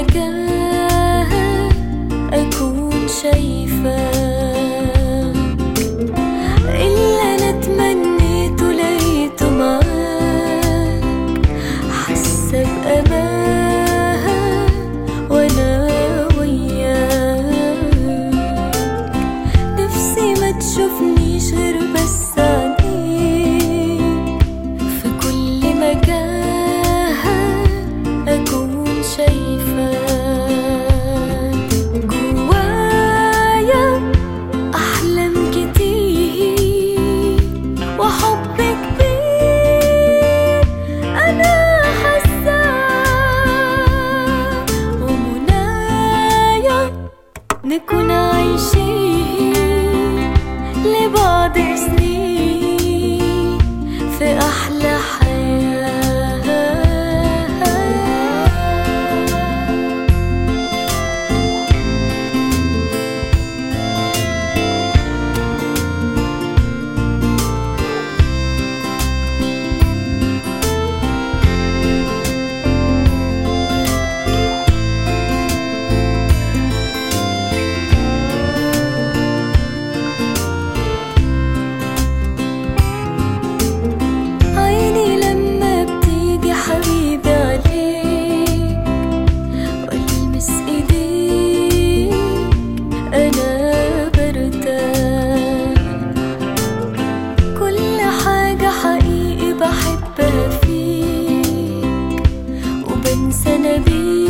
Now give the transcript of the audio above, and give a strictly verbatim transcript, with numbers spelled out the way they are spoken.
مكان أكون شايفاك، اللي أنا تمنيته لقيته معاك، حاسة بأمان وأنا وياك. نفسي ما تشوفنيش غير بس عينيك، في كل مكان أكون شايفاك. جوايا أحلام كتير وحب كبير أنا حاساه، ومنايا نكون عايشين لبعض سنين في أحلى حياة. عيني لما بتيجي حبيبي عليك والمس ايديك انا برتاح، كل حاجة حقيقي بحبها فيك وبنسى انا بيك.